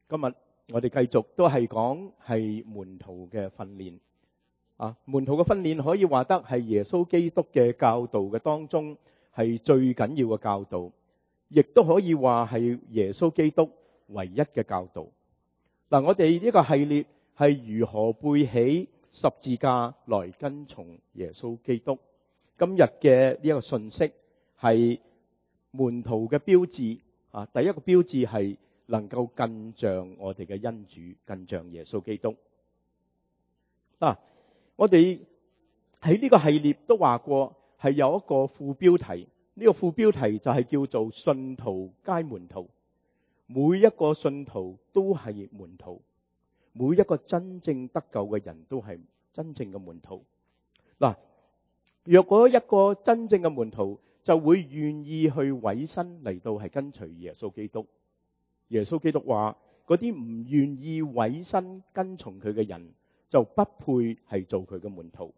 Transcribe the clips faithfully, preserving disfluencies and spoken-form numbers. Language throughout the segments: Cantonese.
今日我哋繼續都係講係門徒嘅訓練啊，門徒嘅訓練可以話得係耶穌基督嘅教導嘅當中係最緊要嘅教導，亦都可以話係耶穌基督唯一嘅教導。嗱，我哋呢個系列係如何背起十字架來跟從耶穌基督。今日嘅呢一個信息係門徒嘅標誌啊，第一個標誌係能夠更像我哋嘅恩主，更像耶穌基督。嗱，我哋喺呢個系列都話過係有一個副標題，呢個副標題就係叫做信徒皆門徒。每一個信徒都係門徒，每一個真正得救嘅人都係真正嘅門徒。嗱，若果一個真正嘅門徒就會願意去委身嚟到係跟隨耶穌基督。耶穌基督話嗰啲唔願意委身跟從佢嘅人就不配係做佢嘅門徒。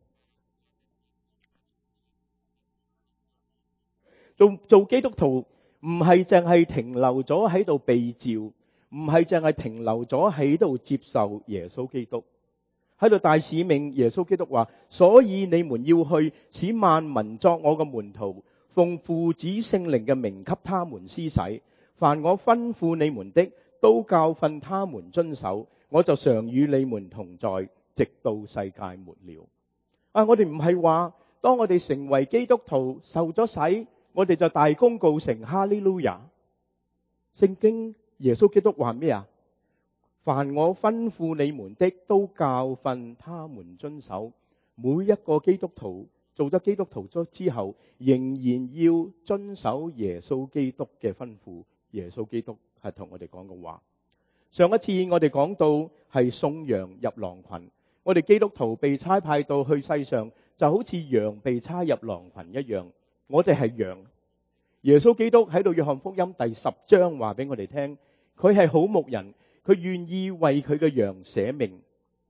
做做基督徒唔係淨係停留咗喺度被召，唔係淨係停留咗喺度接受耶穌基督，喺度大使命。耶穌基督話，所以你們要去，使萬民作我嘅門徒，奉父子聖靈嘅名給他們施洗，凡我吩咐你們的，都教訓他們遵守，我就常與你們同在，直到世界末了。啊，我哋唔係話當我哋成為基督徒受咗洗，我哋就大功告成，哈利路亞。聖經耶穌基督話咩啊？凡我吩咐你們的，都教訓他們遵守。每一個基督徒做咗基督徒咗之後，仍然要遵守耶穌基督嘅吩咐。耶穌基督係同我哋講嘅話。上一次我哋講到係送羊入狼群，我哋基督徒被差派到去世上，就好似羊被差入狼群一樣。我哋係羊。耶穌基督喺度約翰福音第十章話俾我哋聽，佢係好牧人，佢願意為佢嘅羊捨命。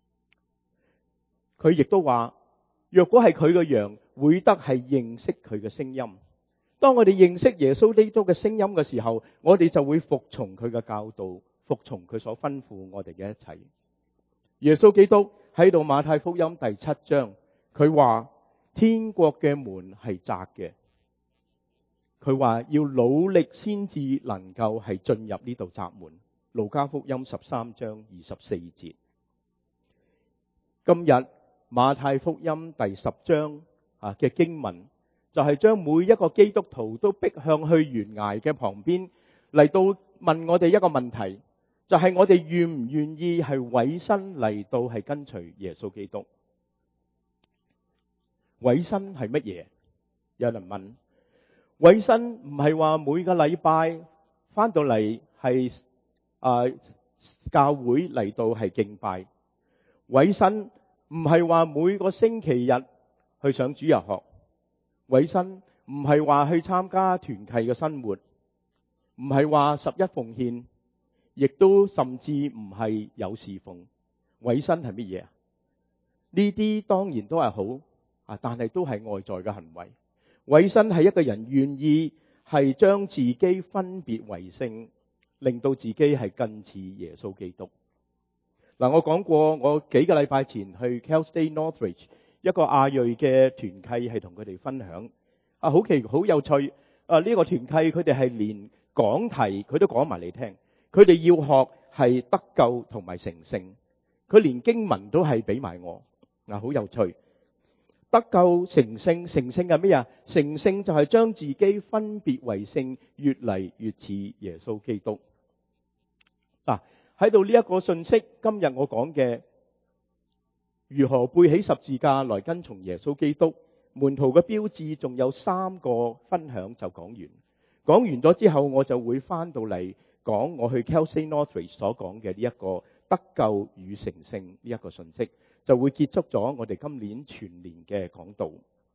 佢亦都話，若果係佢嘅羊，會得係認識佢嘅聲音。當我哋認識耶穌基督嘅聲音嘅時候，我哋就會服從佢嘅教導，服從佢所吩咐我哋嘅一切。耶穌基督喺度馬太福音第七章，佢話天國嘅門係窄嘅，佢話要努力先至能夠係進入呢道窄門。路加福音十三章二十四節。今日馬太福音第十章啊嘅經文，就係將每一個基督徒都逼向去懸崖嘅旁邊，嚟到問我哋一個問題，就係我哋願唔願意係委身嚟到係跟隨耶穌基督。委身係乜嘢？有人問。委身唔係話每個禮拜翻到嚟係啊教會嚟到係敬拜。委身唔係話每個星期日去上主日學。委身唔係話去參加團契嘅生活，唔係話十一奉獻，亦都甚至唔係有侍奉。委身係乜嘢啊？呢啲當然都係好啊，但係都係外在嘅行為。委身係一個人願意係將自己分別為聖，令到自己係更似耶穌基督。嗱，我講過，我幾個禮拜前去 Cal State Northridge 一個亞裔嘅團契，係同佢哋分享啊，好奇好有趣啊！呢個團契佢哋係連講題佢都講埋嚟聽，佢哋要學係得救同埋成聖，佢連經文都係俾埋我啊，好有趣。得救成聖，成聖係咩啊？成聖就係將自己分別為聖，越嚟越似耶穌基督。嗱，喺度呢一個信息，今日我講嘅如何背起十字架來跟從耶穌基督，門徒嘅標誌仲有三個分享就講完。講完咗之後，我就會翻到嚟講我去 Cal State Northridge 所講嘅呢一個得救與成聖呢一個信息，就會結束咗我哋今年全年嘅講道。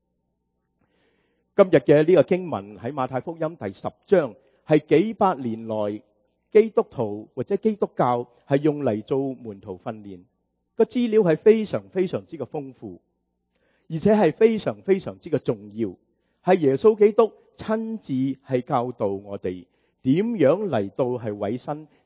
今日嘅呢個經文喺馬太福音第十章，係幾百年來基督徒或者基督教係用嚟做門徒訓練，個資料係非常非常之嘅豐富，而且係非常非常之嘅重要，係耶穌基督親自係教導我哋點樣嚟到係委身，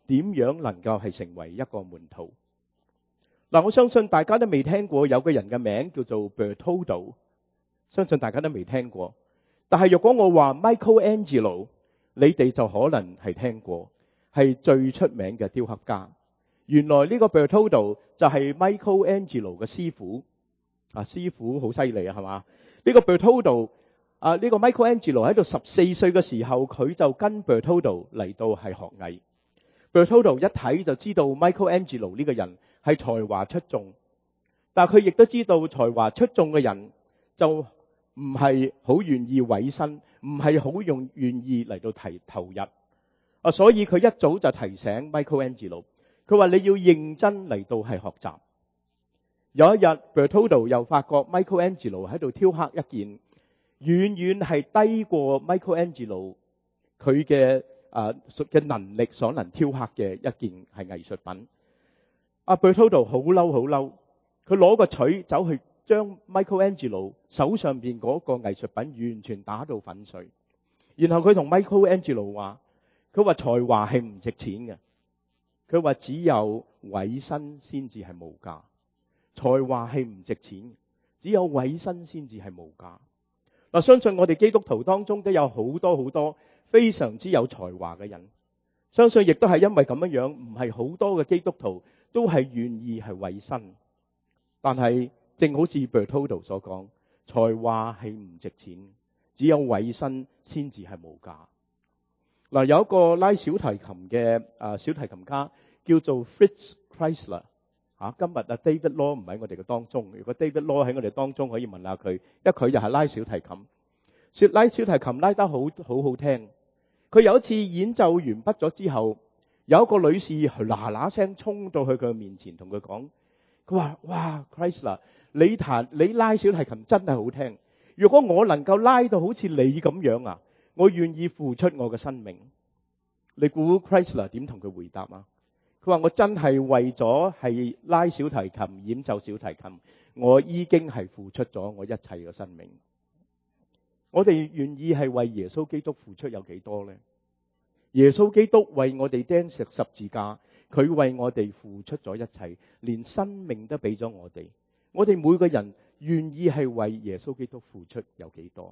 點樣能夠係成為一個門徒。嗱，我相信大家都未聽過有個人嘅名叫做 Bertoldo， 相信大家都未聽過。但係若果我話 Michelangelo， 你哋就可能係聽過，係最出名嘅雕刻家。原來呢個 Bertoldo 就係 Michelangelo 嘅師傅。啊，師傅好犀利啊，係嘛？呢個 Bertoldo 啊，呢個 Michelangelo 喺度十四歲嘅時候，佢就跟 Bertoldo 嚟到係學藝。Bertoldo 一睇就知道 Michelangelo 呢個人係才華出眾，但係佢亦都知道才華出眾嘅人就唔係好願意委身，唔係好用願意嚟到提投入啊，所以佢一早就提醒 Michelangelo， 佢話你要認真嚟到係學習。有一日 Bertoldo 又發覺 Michelangelo 喺度雕刻一件遠遠係低過 Michelangelo 佢嘅啊嘅能力所能雕刻嘅一件係藝術品。阿 Bertoldo 好嬲好嬲，佢攞個錘走去將 Michelangelo 手上邊嗰個藝術品完全打到粉碎。然後佢同 Michelangelo 話，佢話才華係唔值錢嘅，佢話只有委身先至係無價。才華係唔值錢，只有委身先至係無價。嗱，相信我哋基督徒當中都有好多好多非常之有才華嘅人，相信亦都係因為咁樣樣，唔係好多嘅基督徒都係願意係委身。但係正好似 Bertoldo 所講，才華係唔值錢，只有委身先至係無價。嗱，有一個拉小提琴嘅啊小提琴家叫做 Fritz Kreisler。啊，今日啊 David Law 唔喺我哋嘅當中。如果 David Law 喺我哋當中，可以問下佢，因為佢就係拉小提琴，說拉小提琴拉得好好好聽。佢有一次演奏完畢咗之後，有一個女士嗱嗱聲衝到去佢面前，同佢講，佢話：哇 Kreisler， 你彈你拉小提琴真係好聽。如果我能夠拉到好似你咁樣啊，我願意付出我嘅生命。你估 Kreisler 點同佢回答啊？佢話：我真係為咗係拉小提琴、演奏小提琴，我已經係付出咗我一切嘅生命。我哋願意係為耶穌基督付出有幾多呢？耶穌基督為我哋釘十十字架，佢為我哋付出咗一切，連生命都俾咗我哋。我哋每個人願意係為耶穌基督付出有幾多？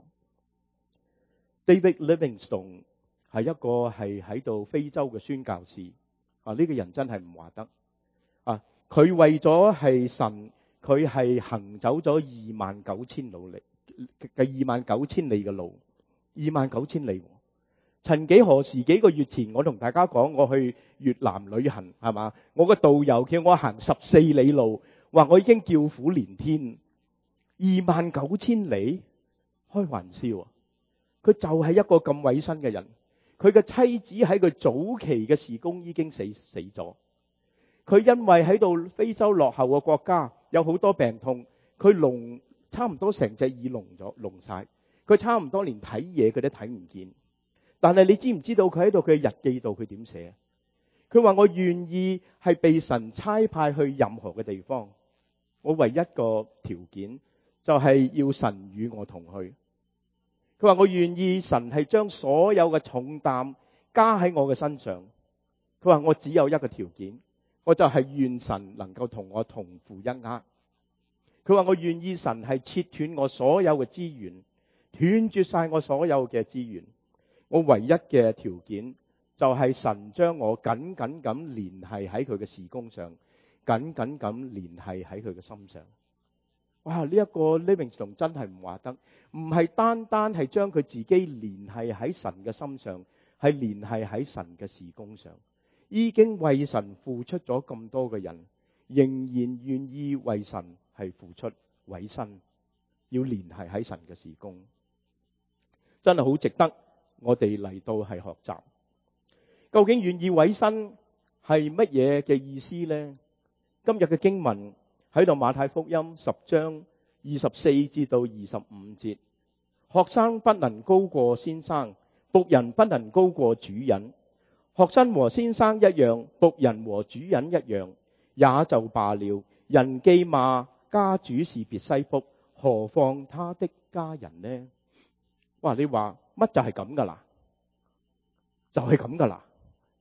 David Livingstone 係一個係喺度非洲嘅宣教士。啊！呢個人真係唔話得啊！佢為咗係神，佢係行走咗二萬九千努力嘅二萬九千里嘅路，二萬九千里。曾幾何時幾個月前，我同大家講我去越南旅行，係嘛？我個導遊叫我行十四里路，話我已經叫苦連天。二萬九千里，開玩笑啊！佢就係一個咁委身嘅人。佢嘅妻子喺佢早期嘅事工已經死死咗。佢因為喺度非洲落後嘅國家有好多病痛，佢聾差唔多成隻耳聾咗聾晒，佢差唔多連睇嘢佢都睇唔見。但係你知唔知道佢喺度佢嘅日記度佢點寫？佢話：我願意係被神差派去任何嘅地方，我唯一個條件就係要神與我同去。佢話：我願意神係將所有嘅重擔加喺我嘅身上。佢話：我只有一個條件，我就係願神能夠同我同負一軛。佢話：我願意神係切斷我所有嘅資源，斷絕晒我所有嘅資源。我唯一嘅條件就係神將我緊緊咁連繫喺佢嘅事工上，緊緊咁連繫喺佢嘅心上。哇！呢一個 Livingstone 真係唔話得，唔係單單係將佢自己連繫喺神嘅心上，係連繫喺神嘅事工上。已經為神付出咗咁多嘅人，仍然願意為神係付出委身，要連繫喺神嘅事工，真係好值得我哋嚟到係學習。究竟願意委身係乜嘢嘅意思呢？今日嘅經文喺度馬太福音十章二十四至到二十五節，學生不能高過先生，僕人不能高過主人。學生和先生一樣，僕人和主人一樣，也就罷了。人既罵家主是別西卜，何況他的家人呢？哇！你話乜就係咁噶啦？就係咁噶啦？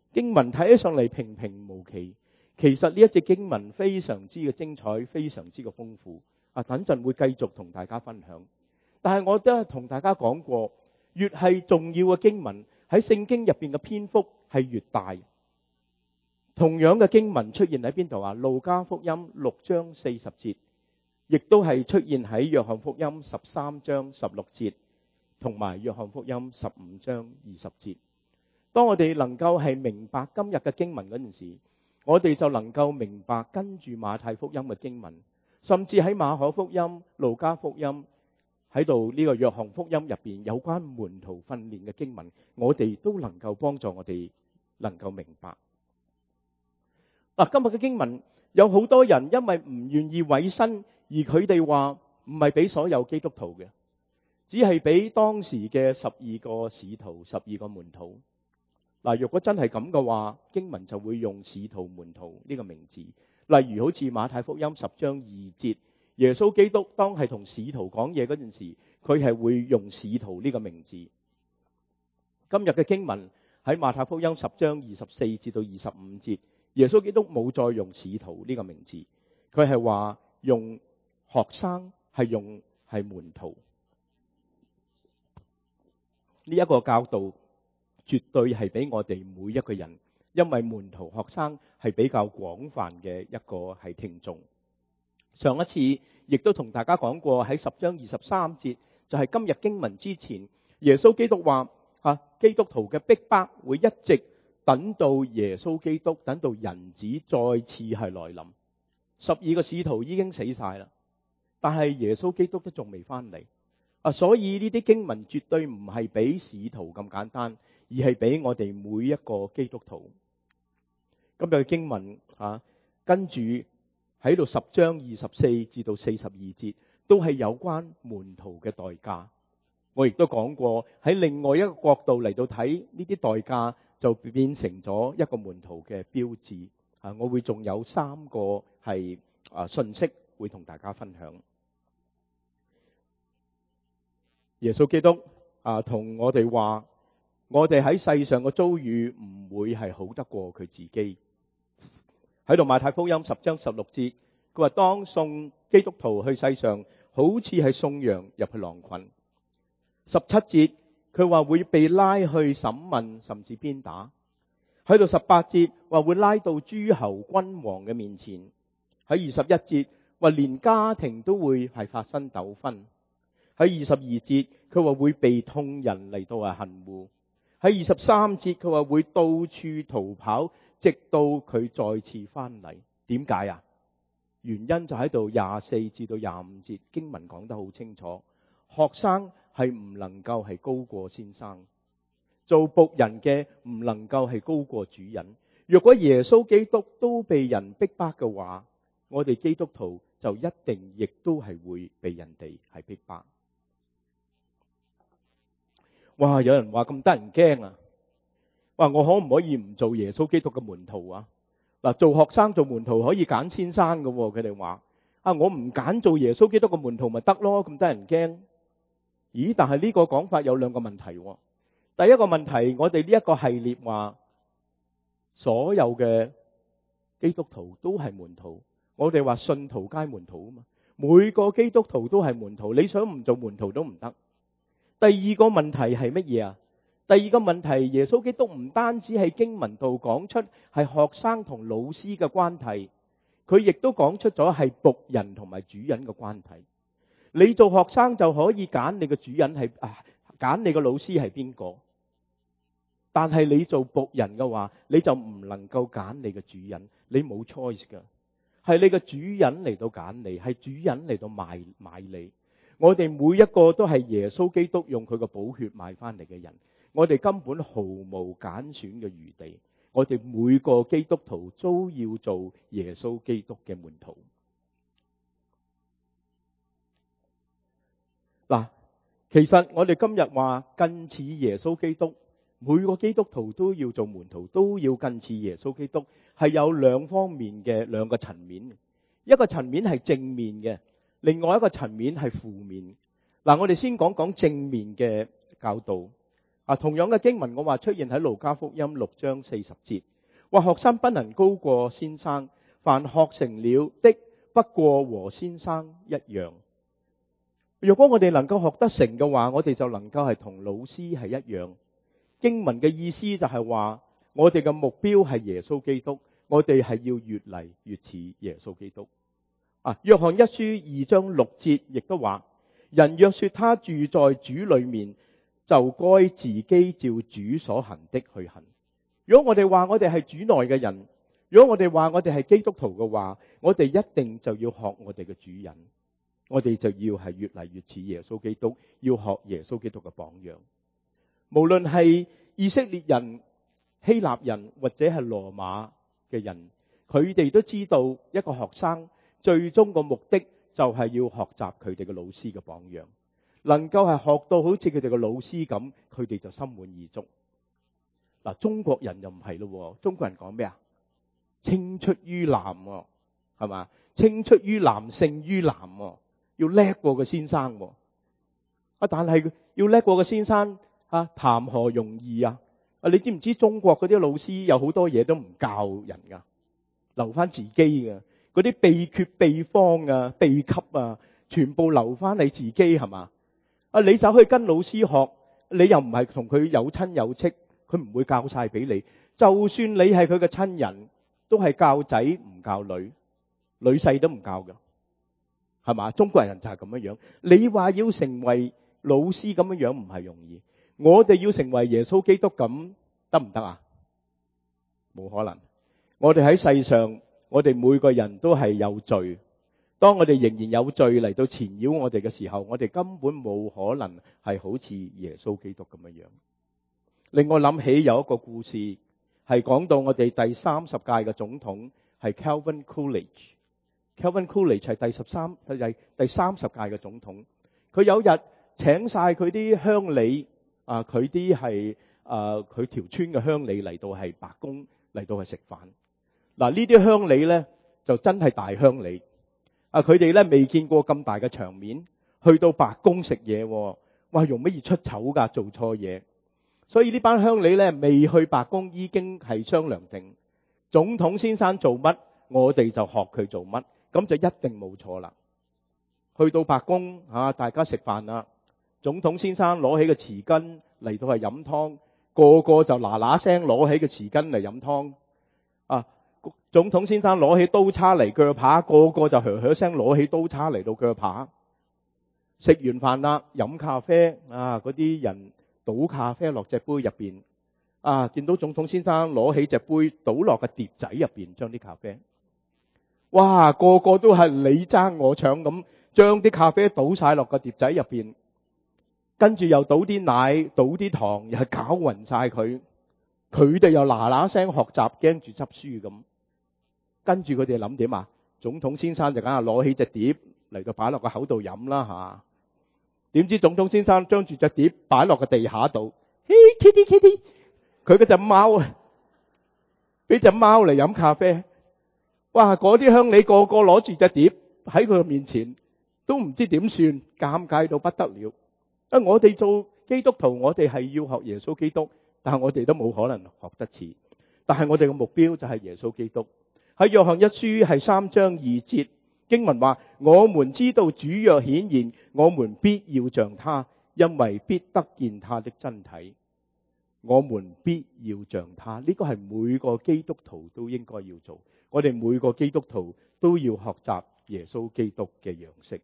經文睇起上嚟平平無奇，其實呢一節經文非常之嘅精彩，非常之嘅豐富。啊，等陣會繼續同大家分享。但係我都係同大家講過，越係重要嘅經文喺聖經入邊嘅篇幅係越大。同樣嘅經文出現喺邊度啊？路加福音六章四十節，亦都係出現喺約翰福音十三章十六節，同埋約翰福音十五章二十節。當我哋能夠係明白今日嘅經文嗰陣時，我哋就能夠明白跟住馬太福音嘅經文，甚至喺馬可福音、路加福音喺度呢個約翰福音入邊有關門徒訓練嘅經文，我哋都能夠幫助我哋能夠明白。嗱，今日嘅經文有好多人因為唔願意委身，而佢哋話唔係俾所有基督徒嘅，只係俾當時嘅十二個使徒、十二個門徒。嗱，如果真係咁嘅話，經文就會用使徒門徒呢個名字。例如好似馬太福音十章二節，耶穌基督當係同使徒講嘢嗰陣時，佢係會用使徒呢個名字。今日嘅經文喺馬太福音十章二十四至到二十五節，耶穌基督冇再用使徒呢個名字，佢係話用學生，係用係門徒。呢一個教導絕對係俾我哋每一個人，因為門徒學生係比較廣泛嘅一個係聽眾。上一次亦都同大家講過，喺十章二十三節，就係今日經文之前，耶穌基督話啊，基督徒嘅逼迫會一直等到耶穌基督，等到人子再次係來臨。十二個使徒已經死晒啦，但係耶穌基督都仲未翻嚟啊！所以呢啲經文絕對唔係俾使徒咁簡單，而係俾我哋每一個基督徒。今日嘅經文啊，跟住喺度十章二十四至到四十二節，都係有關門徒嘅代價。我亦都講過，喺另外一個角度嚟到睇呢啲代價，就變成咗一個門徒嘅標誌啊！我會仲有三個係啊信息會同大家分享。耶穌基督啊，同我哋話，我哋喺世上嘅遭遇唔會係好得過佢自己。喺度馬太福音十章十六節，佢話當送基督徒去世上，好似係送羊入去狼群。十七節佢話會被拉去審問，甚至鞭打。喺度十八節話會拉到諸侯君王嘅面前。喺二十一節話連家庭都會係發生糾紛。喺二十二節佢話會被痛人嚟到係恨惡。喺二十三節佢話會到處逃跑，直到佢再次翻嚟。點解啊？原因就喺度廿四至到廿五節經文講得好清楚，學生係唔能夠係高過先生，做僕人嘅唔能夠係高過主人。若果耶穌基督都被人逼迫嘅話，我哋基督徒就一定亦都係會被人哋係逼迫。哇！有人話咁得人驚啊！話我可唔可以唔做耶穌基督嘅門徒啊？嗱，做學生做門徒可以揀先生嘅，佢哋話啊，我唔揀做耶穌基督嘅門徒咪得咯？咁得人驚？咦？但係呢個講法有兩個問題。第一個問題，我哋呢一個系列話所有嘅基督徒都係門徒，我哋話信徒皆門徒啊嘛，每個基督徒都係門徒，你想唔做門徒都唔得。第二個問題係乜嘢啊？第二個問題，耶穌基督唔單止係經文度講出係學生同老師嘅關係，佢亦都講出咗係僕人同埋主人嘅關係。你做學生就可以揀你嘅主人係啊，揀你嘅老師係邊個，但係你做僕人嘅話，你就唔能夠揀你嘅主人，你冇 choice 噶，係你嘅主人嚟到揀你，係主人嚟到買買你。我哋每一個都係耶穌基督用佢嘅寶血買翻嚟嘅人，我哋根本毫無揀選嘅餘地。我哋每個基督徒都要做耶穌基督嘅門徒。嗱，其實我哋今日話近似耶穌基督，每個基督徒都要做門徒，都要近似耶穌基督，係有兩方面嘅兩個層面。一個層面係正面嘅，另外一個層面係負面。嗱，我哋先講講正面嘅教導。 啊，同樣嘅經文我話出現喺路加福音六章四十節，話學生不能高過先生，凡學成了的不過和先生一樣。如果我哋能夠學得成嘅話，我哋就能夠係同老師係一樣。經文嘅意思就係話，我哋嘅目標係耶穌基督，我哋係要越嚟越似耶穌基督。啊，約翰一書二章六節亦都話，人若說他住在主裏面，就該自己照主所行的去行。如果我哋話我哋係主內嘅人，如果我哋話我哋係基督徒嘅話，我哋一定就要學我哋嘅主人，我哋就要係越嚟越似耶穌基督，要學耶穌基督嘅榜樣。無論係以色列人、希臘人或者係羅馬嘅人，佢哋都知道一個學生最終個目的就係要學習佢哋嘅老師嘅榜樣，能夠係學到好似佢哋嘅老師咁，佢哋就心滿意足。嗱，中國人就唔係咯，中國人講咩啊？青出於藍，係嘛？青出於藍勝於藍，要叻過個先生。啊，但係要叻過個先生啊，談何容易啊！啊，你知唔知中國嗰啲老師有好多嘢都唔教人噶，留翻自己嘅。嗰啲秘訣秘方啊、秘笈啊，全部留翻你自己，係嘛？啊，你走去跟老師學，你又唔係同佢有親有戚，佢唔會教晒俾你。就算你係佢嘅親人，都係教仔唔教女，女婿都唔教㗎，係嘛？中國人就係咁樣樣。你話要成為老師咁樣樣唔係容易，我哋要成為耶穌基督咁得唔得啊？冇可能。我哋喺世上，我哋每個人都係有罪。當我哋仍然有罪嚟到纏繞我哋嘅時候，我哋根本冇可能係好似耶穌基督咁樣樣。令我諗起有一個故事，係講到我哋第三十屆嘅總統係 Calvin Coolidge。Calvin Coolidge 係第十三係第三十屆嘅總統。佢有日請晒佢啲鄉里啊，佢啲係啊佢條村嘅鄉里嚟到係白宮嚟到係食飯。嗱，呢啲鄉里咧就真係大鄉里啊！佢哋咧未見過咁大嘅場面，去到白宮食嘢，哇！用乜嘢出醜㗎？做錯嘢，所以呢班鄉里咧未去白宮已經係商量定，總統先生做乜，我哋就學佢做乜，咁就一定冇錯啦。去到白宮啊，大家食飯啦，總統先生攞起個匙羹嚟到係飲湯，個個就嗱嗱聲攞起個匙羹嚟飲湯啊！總統先生攞起刀叉嚟鋸扒，個個就噓噓聲攞起刀叉嚟到鋸扒。食完飯啦，飲咖啡啊，嗰啲人倒咖啡落隻杯入邊啊，見到總統先生攞起隻杯倒落個碟仔入邊，將啲咖啡，哇，個個都係你爭我搶咁，將啲咖啡倒晒落個碟仔入邊，跟住又倒啲奶，倒啲糖，又係攪勻晒佢。佢哋又嗱嗱聲學習，驚住執輸咁。跟住佢哋諗點啊？總統先生就梗係攞起隻碟嚟到擺落個口度飲啦吓。點知總統先生將住隻碟擺落個地下度，嘿 kitty kitty，佢嗰隻貓啊，俾隻貓嚟飲咖啡。哇！嗰啲鄉里個個攞住隻碟喺佢面前，都唔知點算，尷尬到不得了。啊！我哋做基督徒，我哋係要學耶穌基督。但係我哋都冇可能學得似，但係我哋嘅目標就係耶穌基督。喺約翰一書係三章二節經文話：我們知道主若顯現，我們必要像他，因為必得見他的真體。我們必要像他，呢個係每個基督徒都應該要做。我哋每個基督徒都要學習耶穌基督嘅樣式。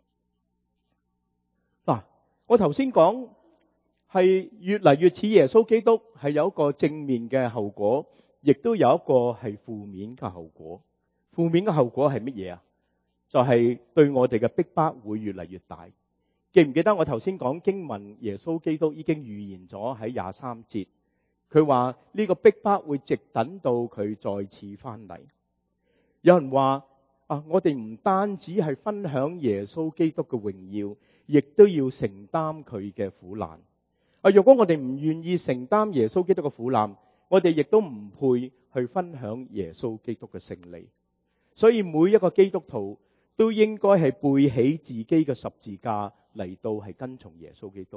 嗱，我頭先講。係越嚟越似耶穌基督，係有一個正面嘅後果，亦都有一個係負面嘅後果。負面嘅後果係乜嘢啊？就係對我哋嘅逼迫會越嚟越大。記唔記得我頭先講經文，耶穌基督已經預言咗喺廿三節，佢話呢個逼迫會直等到佢再次翻嚟。有人話啊，我哋唔單止係分享耶穌基督嘅榮耀，亦都要承擔佢嘅苦難。啊！如果我哋唔願意承擔耶穌基督嘅苦難，我哋亦都唔配去分享耶穌基督嘅勝利。所以每一個基督徒都應該係背起自己嘅十字架嚟到係跟從耶穌基督。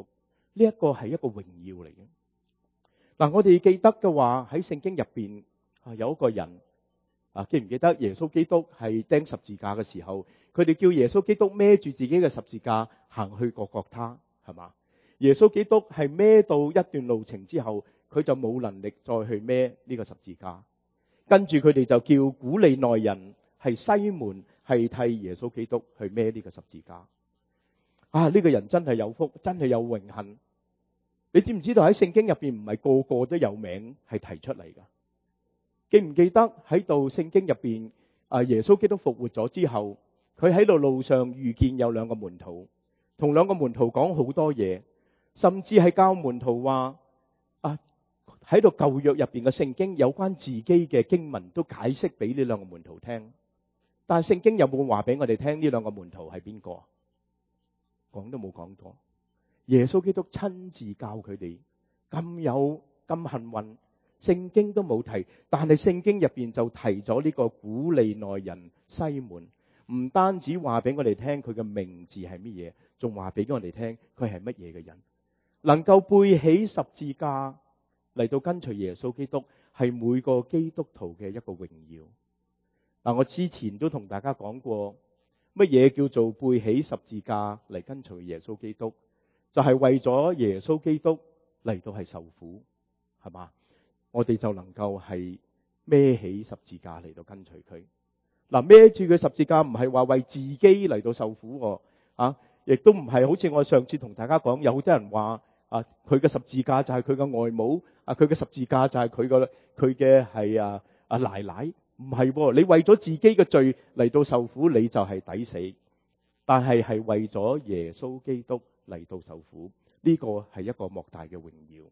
呢一個係一個榮耀嚟嘅。嗱，我哋記得嘅話喺聖經入邊啊，有一個人啊，記唔記得耶穌基督係釘十字架嘅時候，佢哋叫耶穌基督孭住自己嘅十字架行去各各他，係嘛？耶穌基督係孭到一段路程之後，佢就冇能力再去孭呢個十字架。跟住佢哋就叫古利奈人係西門係替耶穌基督去孭呢個十字架。啊，呢個人真係有福，真係有榮幸。你知唔知道喺聖經入邊唔係個個都有名係提出嚟噶？記唔記得喺度聖經入邊啊？耶穌基督復活咗之後，佢喺度路上遇見有兩個門徒，同兩個門徒講好多嘢，甚至係教門徒話啊，喺度舊約入邊嘅聖經有關自己嘅經文都解釋俾呢兩個門徒聽。但係聖經有冇話俾我哋聽呢兩個門徒係邊個？講都冇講過。耶穌基督親自教佢哋，咁有咁幸運，聖經都冇提，但係聖經入邊就提咗呢個古利奈人西門。唔單止話俾我哋聽佢嘅名字係乜嘢，仲話俾我哋聽佢係乜嘢嘅人，能夠背起十字架嚟到跟隨耶穌基督，係每個基督徒嘅一個榮耀。嗱，我之前都同大家講過，乜嘢叫做背起十字架嚟跟隨耶穌基督？就係為咗耶穌基督嚟到係受苦，係嘛？我哋就能夠係孭起十字架嚟到跟隨佢。嗱，孭住佢十字架唔係話為自己嚟到受苦，啊，亦都唔係好似我上次同大家講，有好多人話啊，佢嘅十字架就係佢嘅外母，啊，佢嘅十字架就係佢嘅佢嘅係啊啊奶奶，唔係，你為咗自己嘅罪嚟到受苦，你就係抵死。但係係為咗耶穌基督嚟到受苦，呢個係一個莫大嘅榮耀。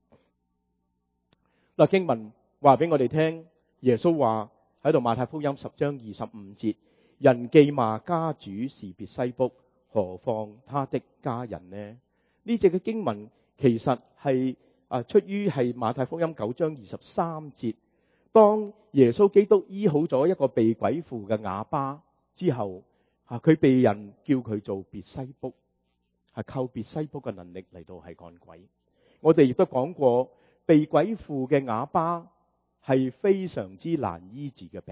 嗱，經文話俾我哋聽，耶穌話喺度馬太福音十章二十五節，人既罵家主是別西卜，何況他的家人呢？呢隻嘅經文其實係啊出於係馬太福音九章二十三節，當耶穌基督醫好咗一個被鬼附嘅啞巴之後，啊佢被人叫佢做別西卜。係靠別西卜嘅能力嚟到係趕鬼。我哋亦都講過，被鬼附嘅啞巴係非常之難醫治嘅病。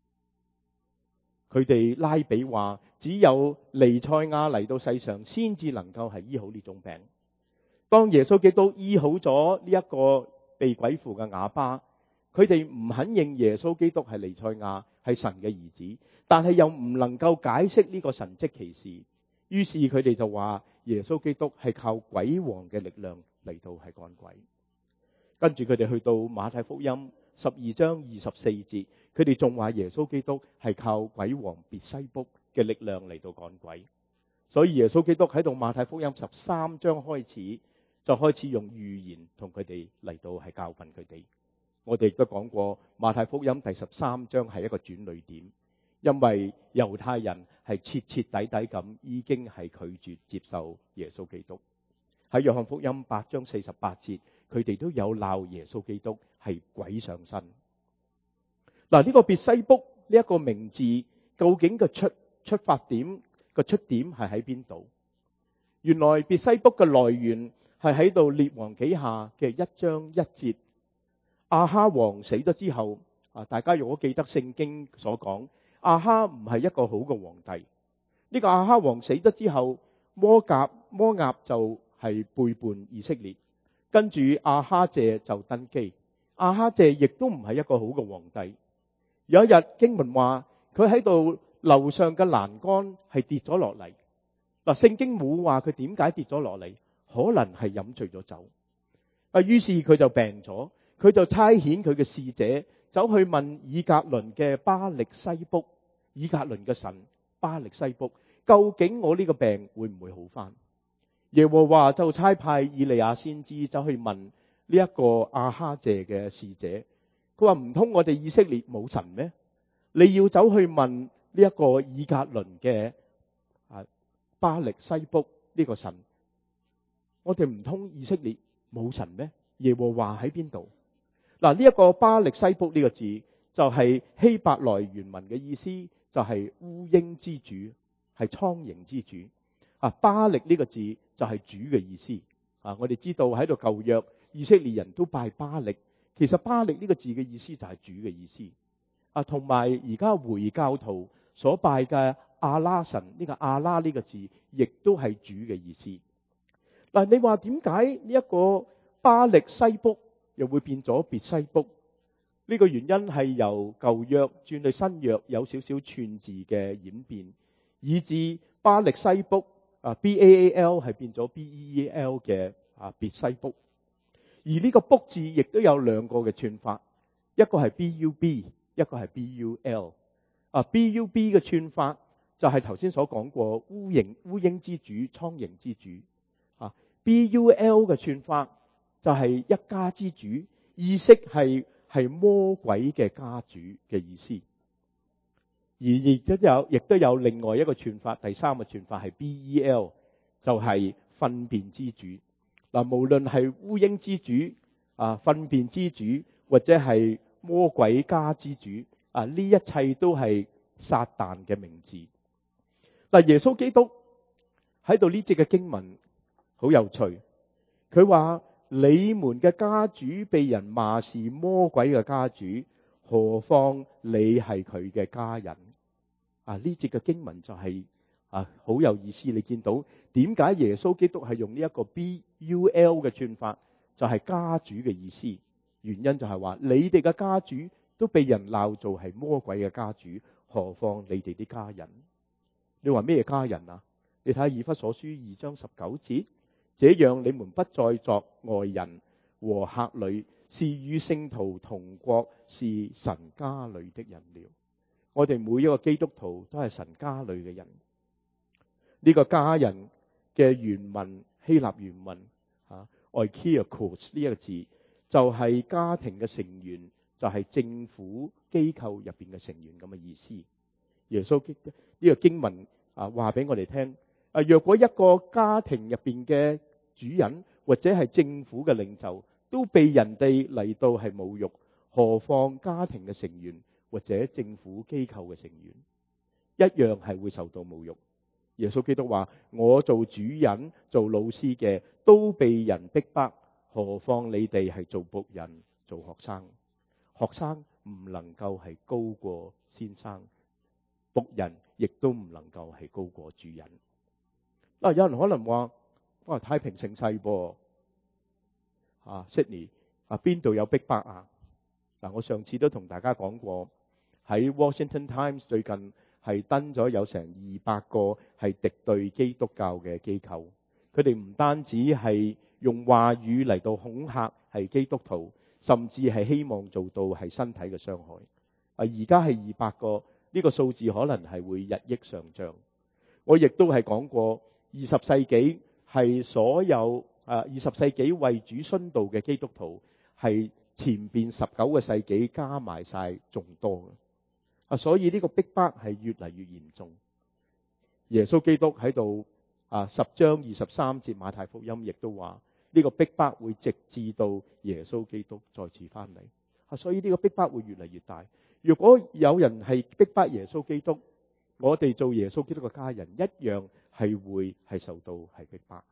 佢哋拉比話，只有彌賽亞嚟到世上，先至能夠係醫好呢種病。當耶穌基督醫好咗呢一個被鬼附嘅啞巴，佢哋唔肯認耶穌基督係彌賽亞，係神嘅兒子，但係又唔能夠解釋呢個神蹟奇事。於是佢哋就話耶穌基督係靠鬼王嘅力量嚟到係趕鬼。跟住佢哋去到馬太福音十二章二十四節，佢哋仲話耶穌基督係靠鬼王別西卜嘅力量嚟到趕鬼。所以耶穌基督喺度馬太福音十三章開始就開始用預言同佢哋嚟到係教訓佢哋。我哋亦都講過馬太福音第十三章係一個轉捩點。因為猶太人係徹徹底底咁已經係拒絕接受耶穌基督。喺約翰福音八章四十八節，佢哋都有鬧耶穌基督係鬼上身。嗱，呢個別西卜呢一個名字究竟嘅出出發點個出點係喺邊度？原來別西卜嘅來源係喺度列王紀下嘅一章一節。亞哈王死咗之後，啊，大家如果記得聖經所講，亞哈唔係一個好嘅皇帝。呢個亞哈王死咗之後，摩甲摩押就係背叛以色列，跟住亞哈謝就登基。亞哈謝亦都唔係一個好嘅皇帝。有一日經文話佢喺度樓上嘅欄杆係跌咗落嚟。嗱，聖經冇話佢點解跌咗落嚟，可能係飲醉咗酒。啊，於是佢就病咗，佢就差遣佢嘅使者走去問以革倫嘅巴力西卜。以革倫嘅神巴力西卜，究竟我呢個病會唔會好返？耶和華就差派以利亞先知走去問呢一個亞哈謝嘅使者，佢話唔通我哋以色列冇神咩？你要走去問呢一個以革倫嘅啊巴力西卜呢個神，我哋唔通以色列冇神咩？耶和華喺邊度？嗱，呢一個巴力西卜呢個字就係希伯來原文嘅意思，就係烏蠅之主，係蒼蠅之主。啊，巴力呢個字就係主嘅意思。 啊，我哋知道喺度舊約以色列人都拜巴力，其實巴力呢個字嘅意思就係主嘅意思。啊，同埋而家回教徒所拜嘅阿拉神，呢個阿拉呢個字亦都係主嘅意思。嗱，你話點解呢一個巴力西卜又會變咗別西卜？呢個原因係由舊約轉去新約有少少串字嘅演變，以致巴力西卜啊 B A A L 係變咗 B E A L 嘅啊別西卜。而呢個卜字亦都有兩個嘅串法，一個係 B U B， 一個係 B U L。啊 B U B 嘅串法就係頭先所講過烏蠅烏蠅之主、蒼蠅之主。啊 B U L 嘅串法就係一家之主，意識係係魔鬼嘅家主嘅意思。而亦都有亦都有另外一個串法，第三個串法係 B E L， 就係糞便之主。嗱，無論係烏蠅之主啊、糞便之主，或者係魔鬼家之主啊，呢一切都係撒旦嘅名字。嗱，耶穌基督喺度呢節嘅經文好有趣，佢話你們嘅家主被人罵是魔鬼嘅家主，何況你係佢嘅家人？啊，呢節嘅經文就係、是、啊好有意思。你見到點解耶穌基督係用呢一個 B U L 嘅串法，就係、是、家主嘅意思。原因就係話你哋嘅家主都被人鬧做係魔鬼嘅家主，何況你哋啲家人？你話咩家人啊？你睇下以弗所書二章十九節，這樣你們不再作外人和客旅，是與聖徒同國，是神家裏的人了。我哋每一個基督徒都係神家裏嘅人。呢、這個家人嘅原文希臘原文啊 oikos 呢一個字就係家庭嘅成員，就係、是、政府機構入邊嘅成員咁嘅意思。耶穌基督呢個經文啊話俾我哋聽啊，若果一個家庭入邊嘅主人或者係政府嘅領袖都被人哋嚟到係侮辱，何況家庭嘅成員或者政府機構嘅成員，一樣係會受到侮辱。耶穌基督話：我做主人、做老師嘅都被人逼迫，何況你哋係做僕人、做學生？學生唔能夠係高過先生，僕人亦都唔能夠係高過主人。嗱，有人可能話：哇，太平盛世噃，啊 Sydney 啊，邊度有逼迫啊？嗱，我上次都同大家講過，喺 Washington Times 最近係登咗有成二百個係敵對基督教嘅機構，佢哋唔單止係用話語嚟到恐嚇係基督徒，甚至係希望做到係身體嘅傷害。啊，而家係二百個，呢個數字可能係會日益上漲。我亦都係講過，二十世紀係所有啊二十世紀為主殉道嘅基督徒係前邊十九個世紀加埋晒仲多嘅。啊，所以呢個逼迫係越嚟越嚴重。耶穌基督喺度啊十章二十三節馬太福音亦都話呢個逼迫會直至到耶穌基督再次翻嚟。啊，所以呢個逼迫會越嚟越大。如果有人係逼迫耶穌基督，我哋做耶穌基督嘅家人一樣係會係受到係逼迫。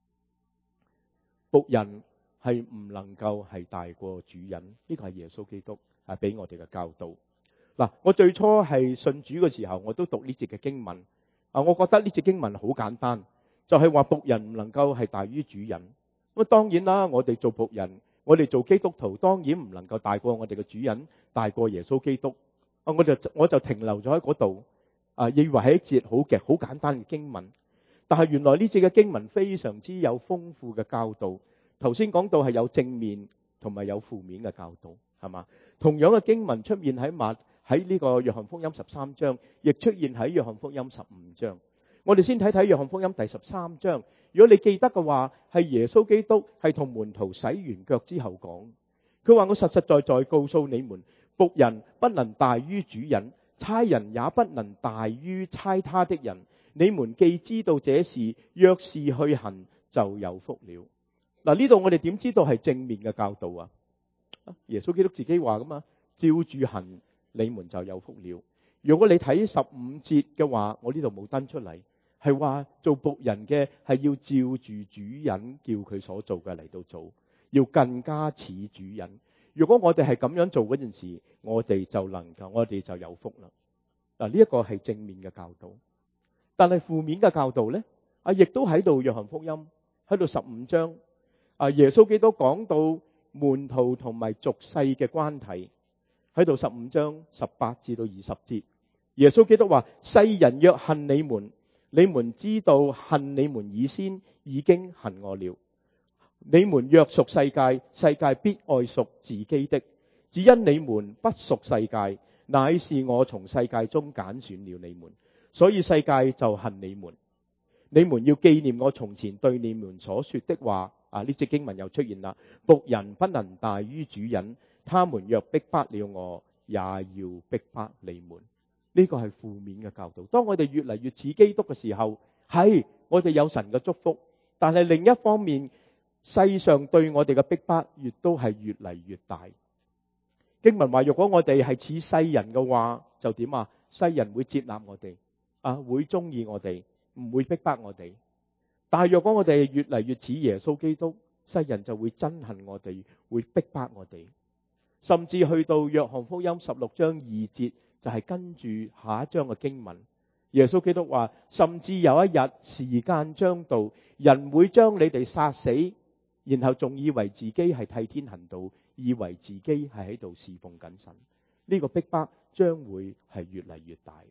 僕人係唔能夠係大過主人，呢個係耶穌基督係俾我哋嘅教導。嗱，我最初係信主嘅時候，我都讀呢節嘅經文。啊，我覺得呢節經文好簡單，就係話僕人唔能夠係大於主人。咁當然啦，我哋做僕人，我哋做基督徒，當然唔能夠大過我哋嘅主人，大過耶穌基督。啊，我就我就停留咗喺嗰度，啊，以為係一節好嘅好簡單嘅經文。但係原來呢節嘅經文非常之有豐富嘅教導。頭先講到係有正面同埋有負面嘅教導，係嘛？同樣嘅經文出現喺馬喺呢個約翰福音十三章，亦出現喺約翰福音十五章。我哋先睇睇約翰福音第十三章。如果你記得嘅話，係耶穌基督係同門徒洗完腳之後講，佢話：我實實在在告訴你們，僕人不能大於主人，差人也不能大於差他的人。你們既知道這事，若是去行，就有福了。嗱，呢度我哋點知道係正面嘅教導啊？耶穌基督自己話噶嘛，照住行，你們就有福了。如果你睇十五節嘅話，我呢度冇登出嚟， 係話做僕人嘅係要照住主人叫佢所做嘅嚟到做，要更加似主人。如果我哋係咁樣做嗰陣時，我哋就能夠，我哋就有福啦。嗱，呢一個係正面嘅教導，但係負面嘅教導呢，啊，亦都喺度約翰福音喺度十五章，啊，耶穌基督講到門徒同埋俗世嘅關係，喺度十五章十八至到二十節，耶穌基督話：世人若恨你們，你們知道恨你們以先已經恨我了。你們若屬世界，世界必愛屬自己的。只因你們不屬世界，乃是我從世界中揀選了你們，所以世界就恨你們。你們要紀念我從前對你們所說的話。啊，呢節經文又出現啦。僕人不能大於主人，他們若逼迫了我，也要逼迫你們。呢個係負面嘅教導。當我哋越嚟越似基督嘅時候，係我哋有神嘅祝福，但係另一方面，世上對我哋嘅逼迫亦都係越嚟越大。經文話，如果我哋係似世人嘅話，就點啊？世人會接納我哋，啊，會中意我哋，唔會逼迫我哋。但係若果我哋越嚟越似耶穌基督，世人就會憎恨我哋，會逼迫我哋。甚至去到約翰福音十六章二節，就係跟住下一章嘅經文，耶穌基督話：甚至有一日時間將到，人會將你哋殺死，然後仲以為自己係替天行道，以為自己係喺度侍奉緊神。呢個逼迫將會係越嚟越大。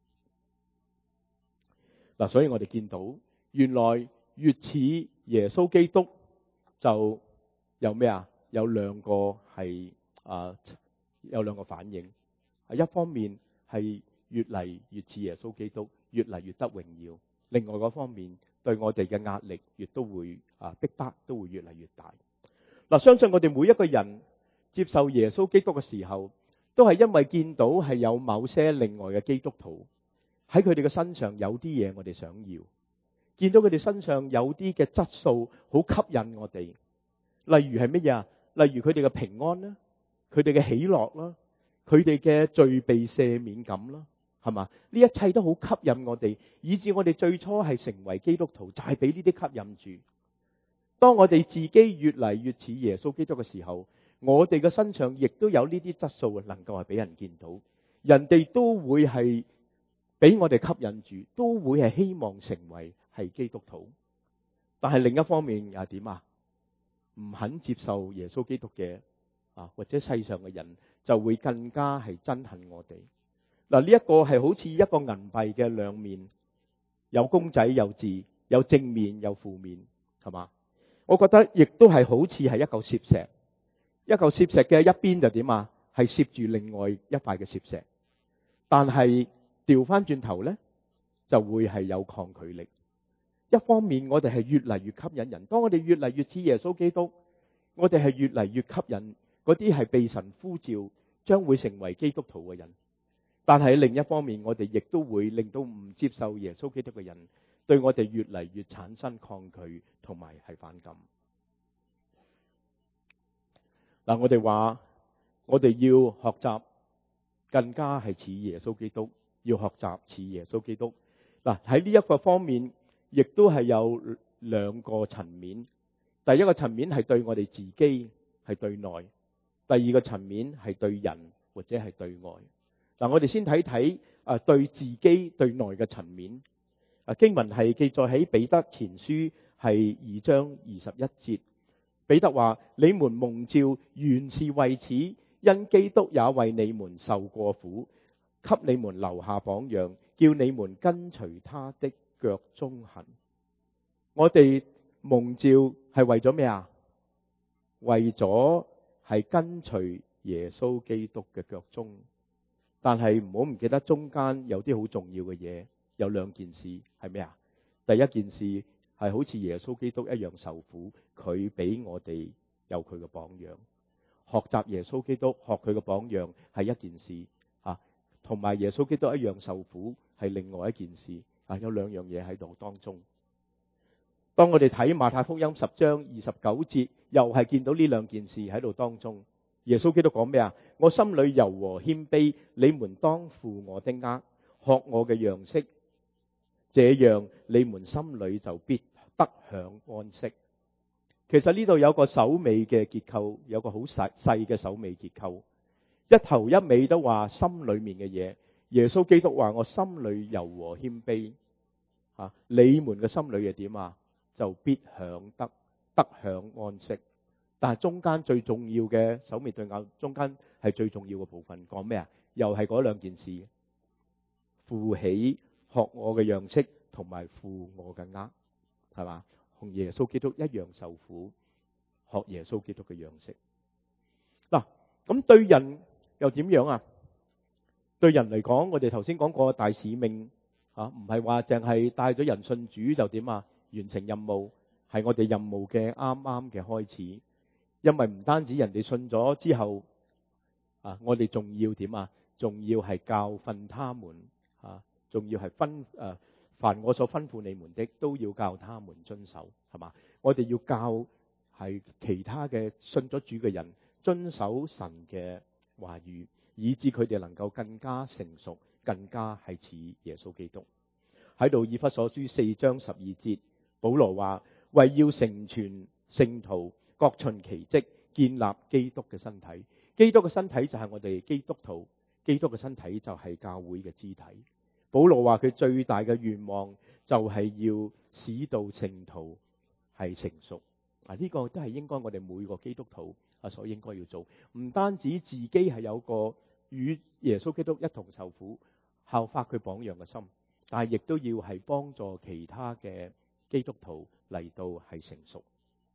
嗱，所以我哋見到原來越似耶穌基督就有咩啊？有兩個係啊，有兩個反應。一方面係越嚟越似耶穌基督，越嚟越得榮耀；另外嗰方面對我哋嘅壓力亦都會啊，逼迫都會越嚟越大。嗱，相信我哋每一個人接受耶穌基督嘅時候，都係因為見到係有某些另外嘅基督徒喺佢哋嘅身上有啲嘢我哋想要，見到佢哋身上有啲嘅質素好吸引我哋。例如係乜嘢啊？例如佢哋嘅平安啦，佢哋嘅喜樂啦，佢哋嘅罪被赦免感啦，係嘛？呢一切都好吸引我哋，以致我哋最初係成為基督徒，就係俾呢啲吸引住。當我哋自己越嚟越似耶穌基督嘅時候，我哋嘅身上亦都有呢啲質素能夠係俾人見到，人哋都會係俾我哋吸引住，都會係希望成為係基督徒。但係另一方面又點啊？唔肯接受耶穌基督嘅啊，或者世上嘅人就會更加係憎恨我哋。嗱，呢一個係好似一個銀幣嘅兩面，有公仔有字，有正面有負面，係嘛？我覺得亦都係好似係一嚿攝石，一嚿攝石嘅一邊就點啊？係攝住另外一塊嘅攝石，但係調翻轉頭呢，就會係有抗拒力。一方面我哋係越嚟越吸引人，當我哋越嚟越似耶穌基督，我哋係越嚟越吸引嗰啲係被神呼召將會成為基督徒嘅人。但係另一方面，我哋亦都會令到唔接受耶穌基督嘅人對我哋越嚟越產生抗拒同埋係反感。嗱，我哋話我哋要學習更加係似耶穌基督，要學習似耶穌基督。嗱，喺呢一個方面，亦都係有兩個層面。第一個層面係對我哋自己，係對內；第二個層面係對人或者係對外。嗱，我哋先睇睇啊，對自己對內嘅層面。啊，經文係記載喺彼得前書係二章二十一節。彼得話：你們蒙召原是為此，因基督也為你們受過苦，給你們留下榜樣，叫你們跟隨他的腳蹤行。我哋蒙召係為咗咩啊？為咗係跟隨耶穌基督嘅腳蹤。但係唔好唔記得中間有啲好重要嘅嘢，有兩件事係咩啊？第一件事係好似耶穌基督一樣受苦，佢俾我哋有佢嘅榜樣。學習耶穌基督，學佢嘅榜樣係一件事啊，同埋耶穌基督一樣受苦係另外一件事啊，有兩樣嘢喺度當中。當我哋睇馬太福音十章二十九節，又係見到呢兩件事喺度當中。耶穌基督講咩啊？我心裏柔和謙卑，你們當負我的軛，學我嘅樣式， 這樣你們心裏就必得享安息。其實呢度有個首尾嘅結構，有個好細細嘅首尾結構，一頭一尾都話心裏面嘅嘢。耶穌基督話我心裏柔和謙卑，啊，你們嘅心裏係點啊？就必享得得享安息。但係中間最重要嘅首尾對偶，中間係最重要嘅部分，講咩啊？又係嗰兩件事，負起學我嘅樣式，同埋負我嘅軛，係嘛？同耶穌基督一樣受苦，學耶穌基督嘅樣式。嗱，咁對人又點樣啊？對人嚟講，我哋頭先講過大使命啊，唔係話淨係帶咗人信主就點啊？完成任務，係我哋任務嘅啱啱嘅開始。因為唔單止人哋信咗之後啊，我哋仲要點啊？仲要係教訓他們啊，仲要係吩誒，凡我所吩咐你們的，都要教他們遵守，係嘛？我哋要教係其他嘅信咗主嘅人遵守神嘅話語，以致佢哋能夠更加成熟，更加係似耶穌基督。喺度以弗所書四章十二節，保羅話：為要成全聖徒，各盡其職，建立基督嘅身體。基督嘅身體就係我哋基督徒，基督嘅身體就係教會嘅肢體。保羅話佢最大嘅願望就係要使到聖徒係成熟。啊，呢個都係應該我哋每個基督徒啊所應該要做。唔單止自己係有個與耶穌基督一同受苦、效法佢榜樣嘅心，但係亦都要係幫助其他嘅基督徒嚟到係成熟。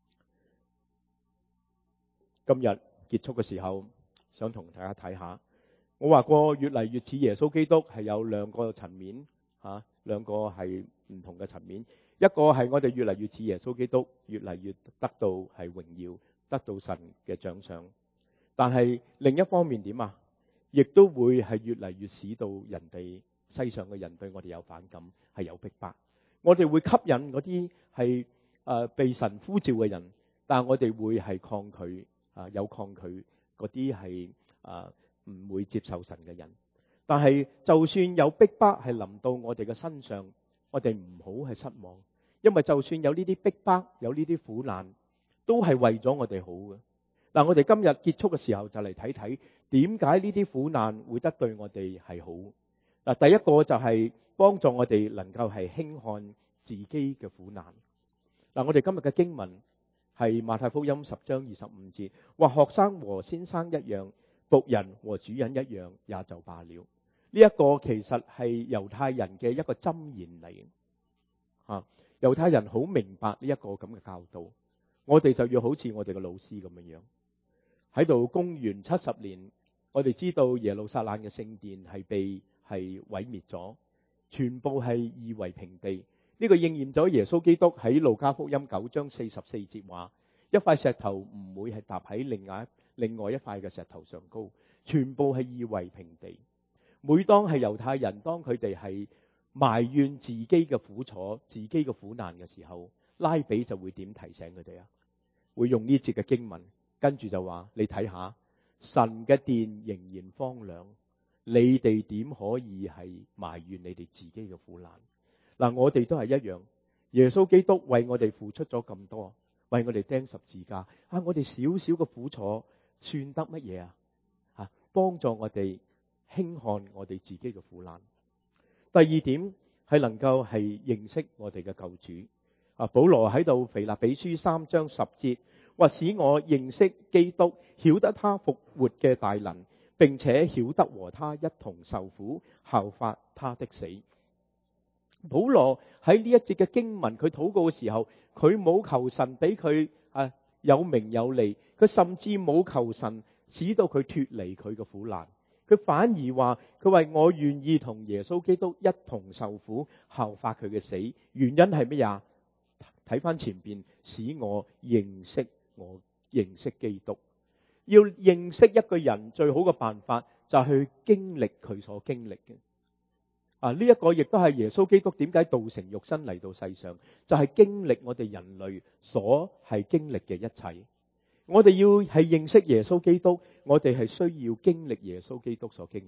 今日結束嘅時候，想同大家睇下，我話過越嚟越似耶穌基督係有兩個層面嚇，兩個係唔同嘅層面。一個係我哋越嚟越似耶穌基督，越嚟越得到係榮耀，得到神嘅獎賞。但係另一方面點啊？亦都會係越嚟越使到人哋世上嘅人對我哋有反感，係有逼迫。我哋會吸引嗰啲係誒被神呼召嘅人，但係我哋會係抗拒。啊，有抗拒嗰啲係啊唔會接受神嘅人。但係就算有逼迫係臨到我哋嘅身上，我哋唔好係失望，因為就算有呢啲逼迫，有呢啲苦難，都係為咗我哋好嘅。嗱，我哋今日結束嘅時候就嚟睇睇點解呢啲苦難會得對我哋係好。嗱，第一個就係幫助我哋能夠係輕看自己嘅苦難。嗱，我哋今日嘅經文係馬太福音十章二十五節，話學生和先生一樣，僕人和主人一樣，也就罷了。呢、這、一個其實係猶太人嘅一個箴言嚟。嚇，猶太人好明白呢一個咁嘅教導，我哋就要好似我哋嘅老師咁樣樣。喺度公元七十年，我哋知道耶路撒冷嘅聖殿係被係毀滅咗，全部係夷為平地。呢個應驗咗耶穌基督喺路加福音九章四十四節話：一塊石頭唔會係搭喺另外另外一塊嘅石頭上高，全部係夷為平地。每當係猶太人，當佢哋係埋怨自己嘅苦楚、自己嘅苦難嘅時候，拉比就會點提醒佢哋啊？會用呢節嘅經文，跟住就話：你睇下，神嘅殿仍然荒涼，你哋點可以係埋怨你哋自己嘅苦難？嗱，我哋都係一樣。耶穌基督為我哋付出咗咁多，為我哋釘十字架啊！我哋少少嘅苦楚算得乜嘢啊？吓，幫助我哋輕看我哋自己嘅苦難。第二點係能夠係認識我哋嘅救主啊！保羅喺度腓立比書三章十節話：使我認識基督，曉得他復活嘅大能，並且曉得和他一同受苦，效法他的死。保羅喺呢一節嘅經文，佢禱告嘅時候，佢冇求神俾佢啊有名有利，佢甚至冇求神使到佢脫離佢嘅苦難，佢反而話佢話我願意同耶穌基督一同受苦，效法佢嘅死。原因係乜嘢？睇翻前邊，使我認識我認識基督。要認識一個人最好嘅辦法就係去經歷佢所經歷嘅。啊！呢一個亦都係耶穌基督點解道成肉身嚟到世上，就係經歷我哋人類所係經歷嘅一切。我哋要係認識耶穌基督，我哋係需要經歷耶穌基督所經歷。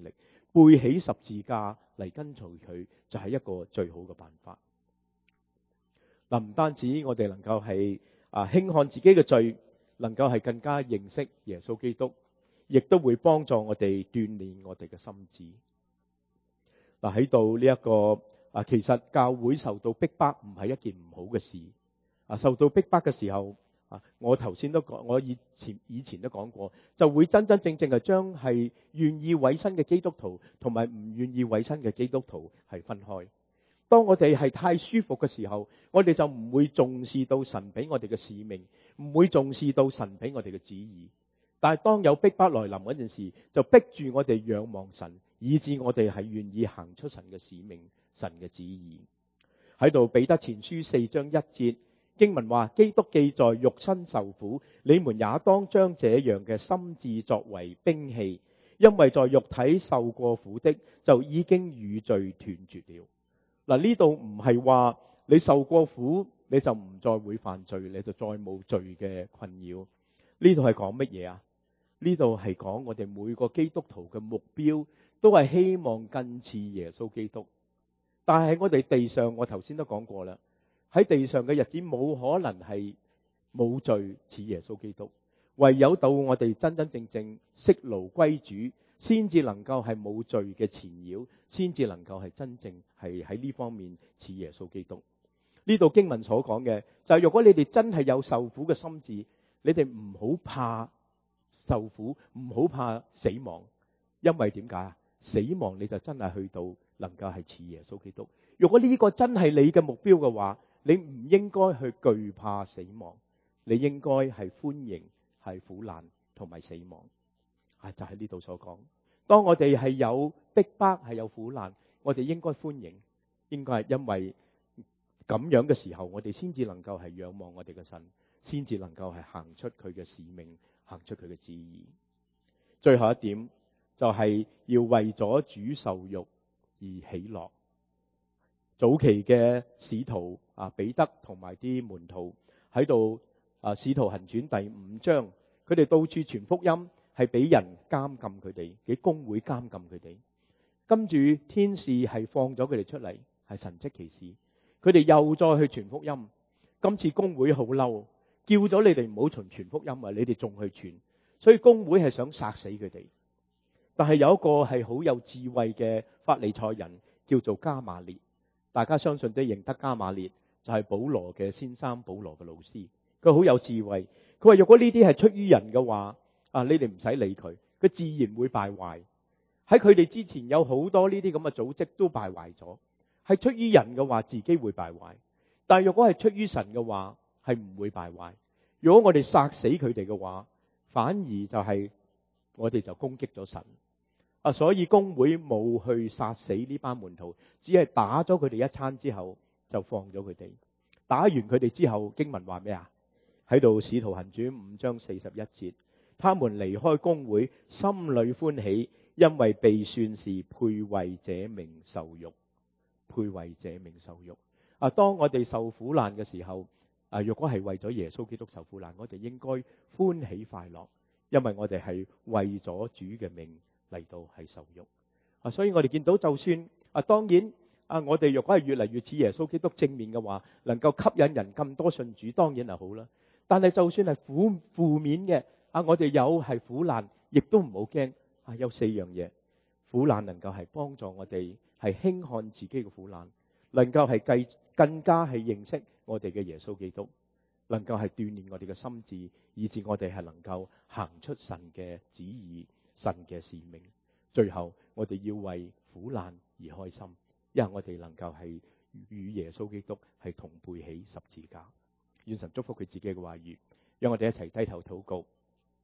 背起十字架嚟跟隨佢，就係一個最好嘅辦法。嗱，唔單止我哋能夠係啊輕看自己嘅罪，能夠係更加認識耶穌基督，亦都會幫助我哋鍛鍊我哋嘅心智。嗱，喺度呢一個啊，其實教會受到逼迫唔係一件唔好嘅事啊。受到逼迫嘅時候啊，我頭先都講，我以前以前都講過，就會真真正正係將係願意委身嘅基督徒同埋唔願意委身嘅基督徒係分開。當我哋係太舒服嘅時候，我哋就唔會重視到神俾我哋嘅使命，唔會重視到神俾我哋嘅旨意。但係當有逼迫來臨嗰陣時，就逼住我哋仰望神，以致我哋係願意行出神嘅使命、神嘅旨意。喺度彼得前書四章一節經文話：基督既在肉身受苦，你們也當將這樣嘅心志作為兵器，因為在肉體受過苦的，就已經與罪斷絕了。嗱，呢度唔係話你受過苦你就唔再會犯罪，你就再冇罪嘅困擾。呢度係講乜嘢啊？呢度係講我哋每個基督徒嘅目標都係希望更似耶穌基督。但係喺我哋地上，我頭先都講過啦，喺地上嘅日子冇可能係冇罪似耶穌基督，唯有到我哋真真正正息勞歸主，先至能夠係冇罪嘅纏繞，先至能夠係真正係喺呢方面似耶穌基督。呢度經文所講嘅就係，如果你哋真係有受苦嘅心志，你哋唔好怕受苦，唔好怕死亡，因為點解啊？死亡你就真係去到能夠係似耶穌基督。如果呢個真係你嘅目標嘅話，你唔應該去懼怕死亡，你應該係歡迎係苦難同埋死亡。啊，就喺呢度所講，當我哋係有逼迫係有苦難，我哋應該歡迎，應該係因為咁樣嘅時候，我哋先至能夠係仰望我哋嘅神，先至能夠係行出佢嘅使命，行出佢嘅旨意。最後一點就係要為咗主受辱而喜樂。早期嘅使徒啊，彼得同埋啲門徒喺度啊，使徒行傳第五章，佢哋到處傳福音，係俾人監禁佢哋，俾公會監禁佢哋。跟住天使係放咗佢哋出嚟，係神蹟奇事。佢哋又再去傳福音，今次公會好嬲，叫咗你哋唔好傳傳福音啊！你哋仲去傳，所以公會係想殺死佢哋。但係有一個係好有智慧嘅法利賽人，叫做加馬列。大家相信都認得加馬列，就係保羅嘅先生，保羅嘅老師。佢好有智慧，佢話：如果呢啲係出於人嘅話，啊，你哋唔使理佢，佢自然會敗壞。喺佢哋之前有好多呢啲咁嘅組織都敗壞咗。係出於人嘅話，自己會敗壞；但係如果係出於神嘅話，係唔會敗壞。如果我哋殺死佢哋嘅話，反而就係我哋就攻擊咗神啊！所以公會冇去殺死呢班門徒，只係打咗佢哋一餐之後就放咗佢哋。打完佢哋之後，經文話咩啊？喺度使徒行傳五章四十一節，他們離開公會，心裏歡喜，因為被算是配為這名受辱。配為這名受辱啊！當我哋受苦難嘅時候啊，若果係為咗耶穌基督受苦難，我哋應該歡喜快樂，因為我哋係為咗主嘅名嚟到係受辱啊！所以我哋見到，就算啊，當然啊，我哋若果係越嚟越似耶穌基督正面嘅話，能夠吸引人咁多信主，當然係好啦。但係就算係負負面嘅啊，我哋有係苦難，亦都唔好驚啊！有四樣嘢，苦難能夠係幫助我哋。係輕看自己嘅苦難，能夠係繼更加係認識我哋嘅耶穌基督，能夠係鍛鍊我哋嘅心智，以致我哋係能夠行出神嘅旨意、神嘅使命。最後我哋要為苦難而開心，因為我哋能夠係與耶穌基督係同背起十字架。願神祝福佢自己嘅話語，讓我哋一齊低頭禱告。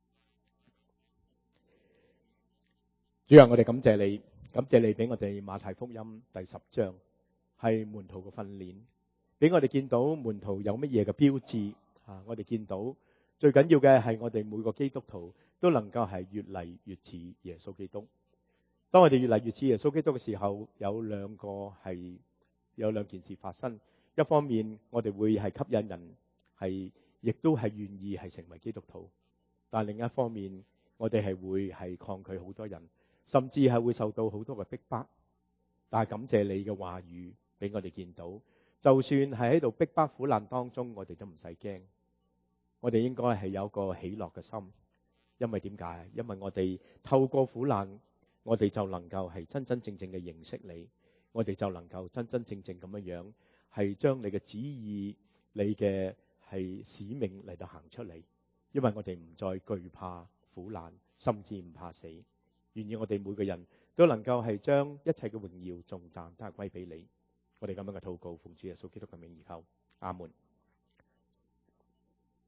主啊，我哋感謝你。感謝你俾我哋馬太福音第十章係門徒嘅訓練，俾我哋見到門徒有乜嘢嘅標誌啊！我哋見到最緊要嘅係我哋每個基督徒都能夠係越嚟越似耶穌基督。當我哋越嚟越似耶穌基督嘅時候，有兩個係有兩件事發生。一方面我哋會係吸引人，係亦都係願意係成為基督徒，但另一方面我哋係會係抗拒好多人。 甚至係會受到好多嘅逼迫。但係感謝你嘅話語俾我哋見到，就算係喺度逼迫苦難當中，我哋都唔使驚。我哋應該係有個喜樂嘅心，因為點解？因為我哋透過苦難，我哋就能夠係真真正正嘅認識你，我哋就能夠真真正正咁樣樣係將你嘅旨意、你嘅係使命嚟到行出嚟。因為我哋唔再懼怕苦難，甚至唔怕死。願意我哋每個人都能夠係將一切嘅榮耀頌讚都係歸俾你。我哋咁樣嘅禱告，奉主耶穌基督嘅名而求，阿門。